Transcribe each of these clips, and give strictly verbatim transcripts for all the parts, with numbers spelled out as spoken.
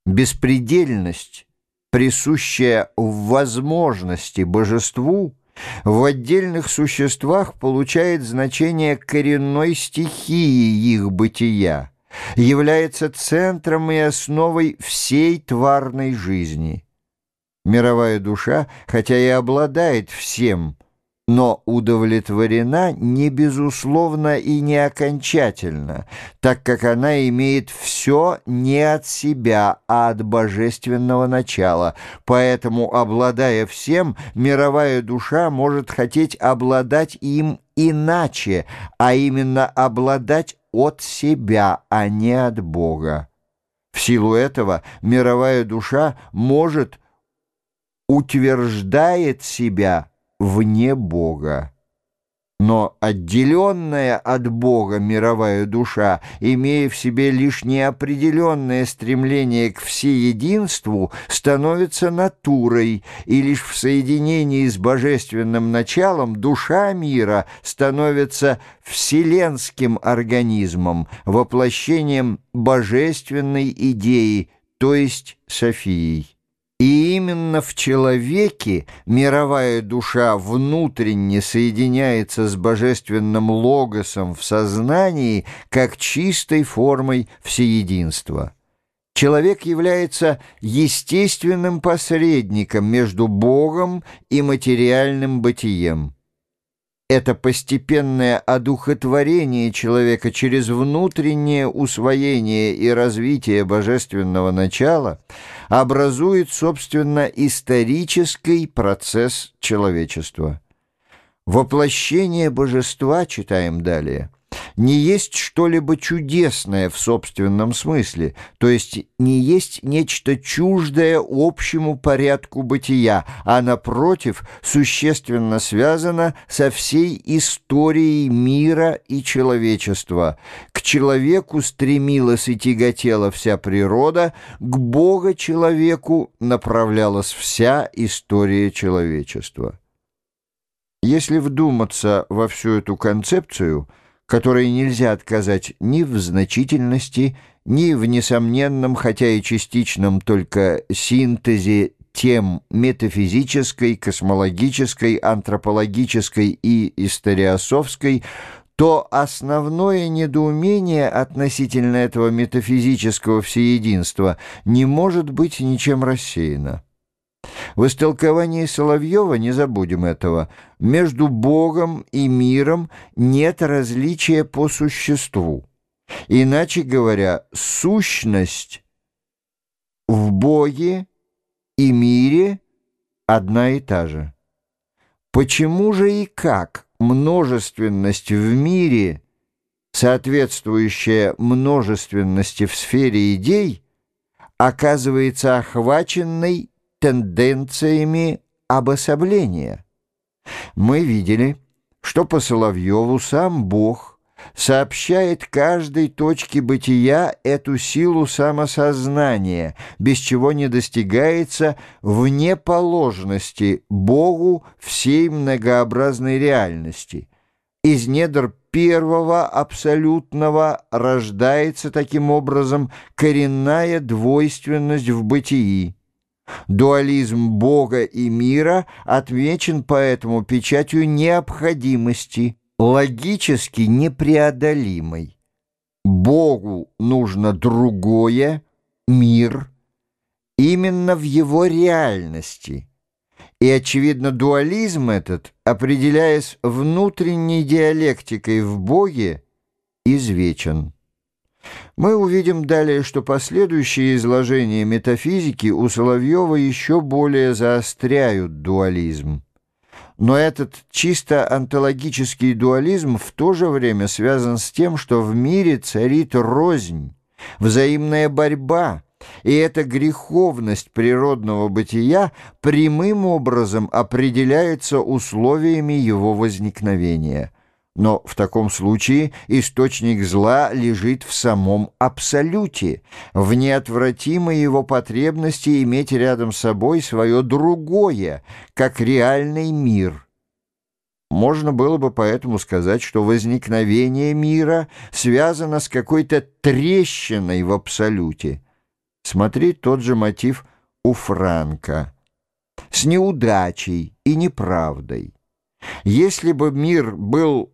Беспредельность, присущая в возможности божеству, в отдельных существах получает значение коренной стихии их бытия, является центром и основой всей тварной жизни. Мировая душа, хотя и обладает всем, но удовлетворена не безусловно и не окончательно, так как она имеет все не от себя, а от божественного начала. Поэтому, обладая всем, мировая душа может хотеть обладать им иначе, а именно обладать от себя, а не от Бога. В силу этого мировая душа может утверждает себя вне Бога. Но отделенная от Бога мировая душа, имея в себе лишь неопределенное стремление к всеединству, становится натурой, и лишь в соединении с божественным началом душа мира становится вселенским организмом, воплощением божественной идеи, то есть Софией. И именно в человеке мировая душа внутренне соединяется с божественным логосом в сознании как чистой формой всеединства. Человек является естественным посредником между Богом и материальным бытием. Это постепенное одухотворение человека через внутреннее усвоение и развитие божественного начала образует, собственно, исторический процесс человечества. Воплощение божества, читаем далее, не есть что-либо чудесное в собственном смысле, то есть не есть нечто чуждое общему порядку бытия, а, напротив, существенно связано со всей историей мира и человечества. К человеку стремилась и тяготела вся природа, к Бога-человеку направлялась вся история человечества. Если вдуматься во всю эту концепцию, которой нельзя отказать ни в значительности, ни в несомненном, хотя и частичном только синтезе тем метафизической, космологической, антропологической и историософской, то основное недоумение относительно этого метафизического всеединства не может быть ничем рассеяно. В истолковании Соловьева, не забудем этого, между Богом и миром нет различия по существу. Иначе говоря, сущность в Боге и мире одна и та же. Почему же и как множественность в мире, соответствующая множественности в сфере идей, оказывается охваченной тенденциями обособления? Мы видели, что по Соловьеву сам Бог сообщает каждой точке бытия эту силу самосознания, без чего не достигается внеположности Богу всей многообразной реальности. Из недр первого абсолютного рождается таким образом коренная двойственность в бытии. Дуализм Бога и мира отмечен поэтому печатью необходимости, логически непреодолимой. Богу нужно другое, мир, именно в его реальности. И, очевидно, дуализм этот, определяясь внутренней диалектикой в Боге, извечен. Мы увидим далее, что последующие изложения метафизики у Соловьева еще более заостряют дуализм. Но этот чисто онтологический дуализм в то же время связан с тем, что в мире царит рознь, взаимная борьба, и эта греховность природного бытия прямым образом определяется условиями его возникновения. Но в таком случае источник зла лежит в самом абсолюте, в неотвратимой его потребности иметь рядом с собой свое другое, как реальный мир. Можно было бы поэтому сказать, что возникновение мира связано с какой-то трещиной в абсолюте. Смотри тот же мотив у Франка. С неудачей и неправдой. Если бы мир был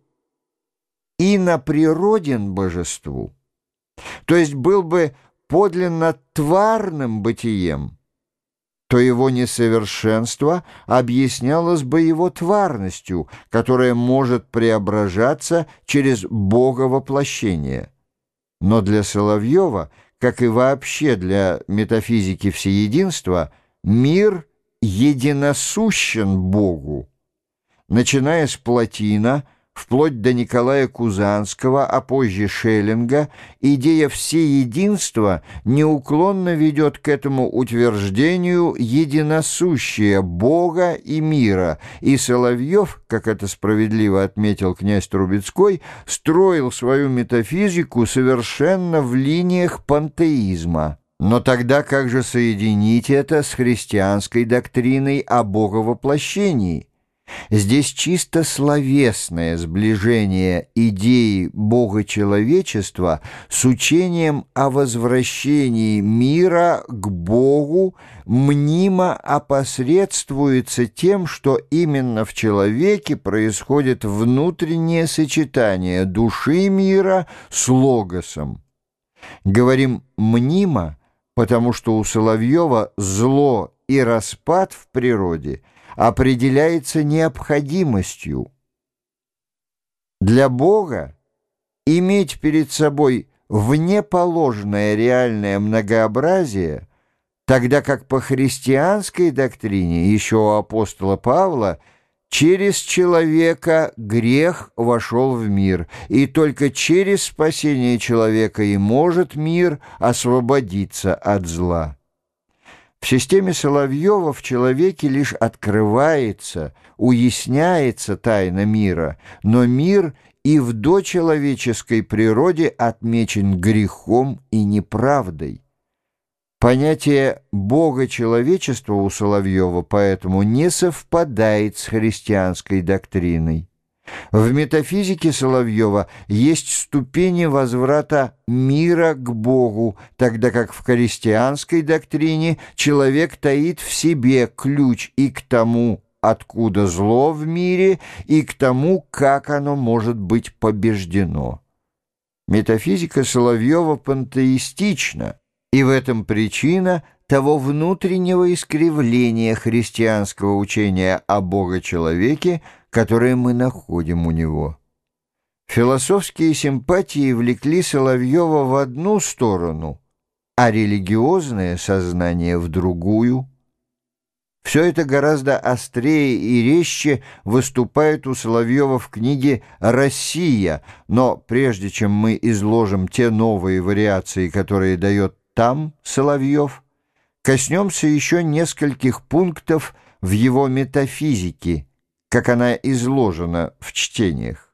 иноприроден божеству, то есть был бы подлинно тварным бытием, то его несовершенство объяснялось бы его тварностью, которая может преображаться через боговоплощение. Но для Соловьева, как и вообще для метафизики всеединства, мир единосущен Богу. Начиная с Плотина, вплоть до Николая Кузанского, а позже Шеллинга, идея всеединства неуклонно ведет к этому утверждению единосущия Бога и мира, и Соловьев, как это справедливо отметил князь Трубецкой, строил свою метафизику совершенно в линиях пантеизма. Но тогда как же соединить это с христианской доктриной о боговоплощении? Здесь чисто словесное сближение идеи богочеловечества с учением о возвращении мира к Богу мнимо опосредствуется тем, что именно в человеке происходит внутреннее сочетание души мира с логосом. Говорим «мнимо», потому что у Соловьева зло и распад в природе определяется необходимостью. Для Бога иметь перед собой внеположное реальное многообразие, тогда как по христианской доктрине еще у апостола Павла через человека грех вошел в мир, и только через спасение человека и может мир освободиться от зла. В системе Соловьева в человеке лишь открывается, уясняется тайна мира, но мир и в дочеловеческой природе отмечен грехом и неправдой. Понятие бога-человечества у Соловьева поэтому не совпадает с христианской доктриной. В метафизике Соловьева есть ступени возврата мира к Богу, тогда как в христианской доктрине человек таит в себе ключ и к тому, откуда зло в мире, и к тому, как оно может быть побеждено. Метафизика Соловьева пантеистична, и в этом причина того внутреннего искривления христианского учения о Бога-человеке, которое мы находим у него. Философские симпатии влекли Соловьева в одну сторону, а религиозное сознание в другую. Все это гораздо острее и резче выступает у Соловьева в книге «Россия», но прежде чем мы изложим те новые вариации, которые дает там Соловьев, коснемся еще нескольких пунктов в его метафизике, как она изложена в чтениях.